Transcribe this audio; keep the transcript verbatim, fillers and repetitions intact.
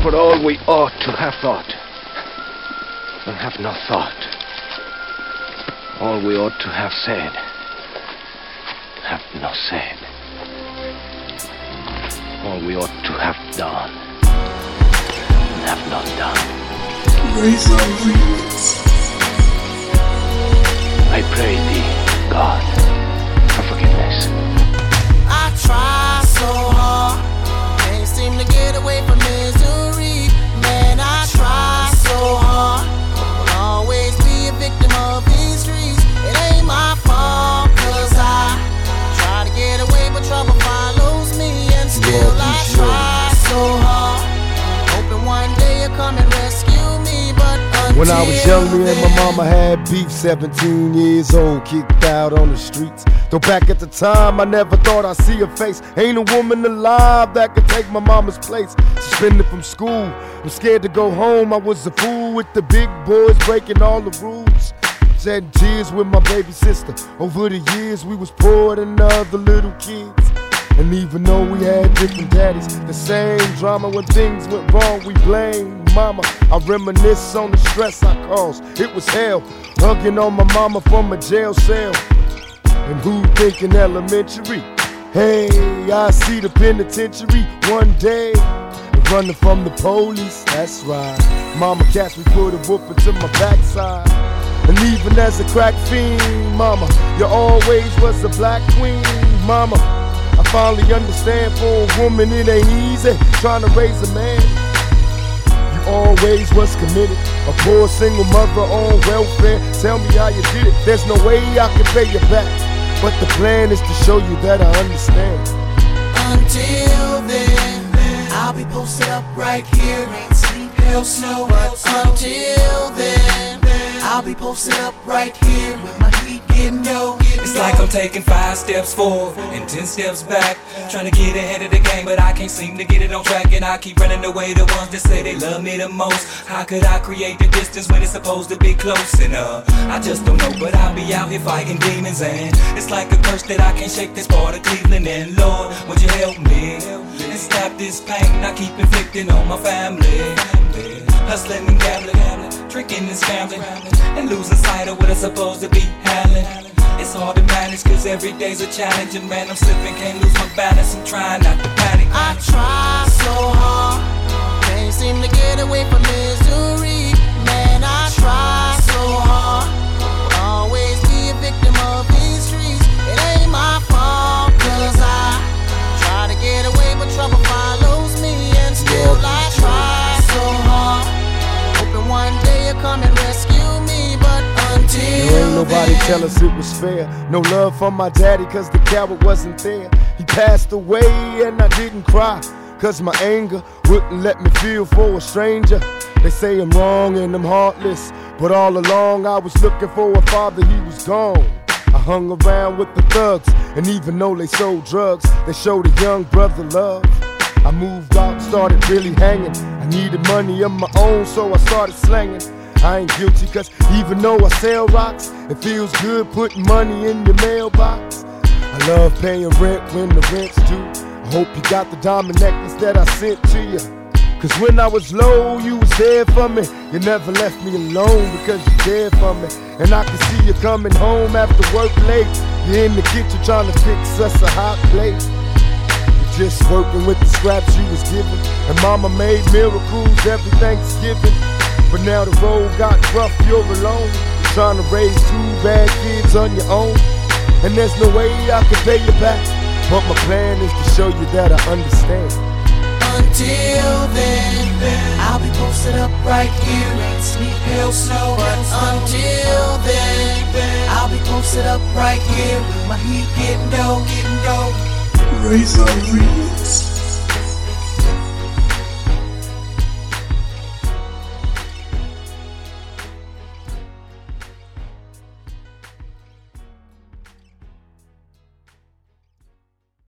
for all we ought to have thought, and have not thought. All we ought to have said, have not said. All we ought to have done, and have not done. Razor Remix. I pray thee, God, for forgiveness. I try so hard, can't seem to get away from misery. Man, I try so hard, will always be a victim of these streets. It ain't my fault, cause I try to get away, but trouble follows me. And still I try so hard, hoping one day you'll come and rescue me. But until when I was young, me and my then, mama had beef, seventeen years old, kicked out on the streets. Though back at the time, I never thought I'd see her face. Ain't a woman alive that could take my mama's place. Suspended from school, I'm scared to go home. I was a fool with the big boys breaking all the rules. Shedding tears with my baby sister. Over the years, we was poor than other little kids. And even though we had different daddies, the same drama when things went wrong, we blame mama. I reminisce on the stress I caused. It was hell, hugging on my mama from a jail cell. And who thinking elementary? Hey, I see the penitentiary one day. And running from the police, that's right. Mama catch me, put a whooping to my backside. And even as a crack fiend, mama, you always was a black queen, mama. I finally understand for a woman it ain't easy trying to raise a man. You always was committed, a poor single mother on welfare. Tell me how you did it, there's no way I can pay you back. But the plan is to show you that I understand. until then, I'll be posted up right here. Rain, sleep, hail, snow. But until then, I'll be posted up right here with my heat getting low. It's like I'm taking five steps forward and ten steps back, trying to get ahead of the game, but I can't seem to get it on track. And I keep running away the ones that say they love me the most. How could I create the distance when it's supposed to be close enough? I just don't know, but I'll be out here fighting demons. And it's like a curse that I can't shake this part of Cleveland. And Lord, would you help me and stop this pain I keep inflicting on my family? Hustling and gambling, drinking and scrambling, and losing sight of what it's supposed to be handling. It's hard to manage cause every day's a challenge. And man, I'm slipping, can't lose my balance. I'm trying not to panic. I try so hard, can't seem to get away from misery. Man, I try so hard, will always be a victim of these streets. It ain't my fault cause I try to get away, but trouble follows me. And still I try so hard, hoping one day you'll come and rescue me. But until There ain't nobody then, tell us it was fair. No love from my daddy cause the coward wasn't there. He passed away and I didn't cry cause my anger wouldn't let me feel for a stranger. They say I'm wrong and I'm heartless, but all along I was looking for a father, he was gone. I hung around with the thugs, and even though they sold drugs, they showed a young brother love. I moved out, started really hanging. I needed money of my own, so I started slanging. I ain't guilty cause even though I sell rocks, it feels good putting money in your mailbox. I love paying rent when the rent's due. I hope you got the diamond necklace that I sent to you. Cause when I was low, you was there for me. You never left me alone because you cared for me. And I can see you coming home after work late. You're in the kitchen trying to fix us a hot plate. You're just working with the scraps you was given. And mama made miracles every Thanksgiving. But now the road got rough, you're alone. You're trying to raise two bad kids on your own. And there's no way I can pay you back. But my plan is to show you that I understand. until then, I'll be posted up right here. Rain, sleep, hail, snow. But until then, I'll be posted up right here with my heat getting low, getting low. Razor Remix.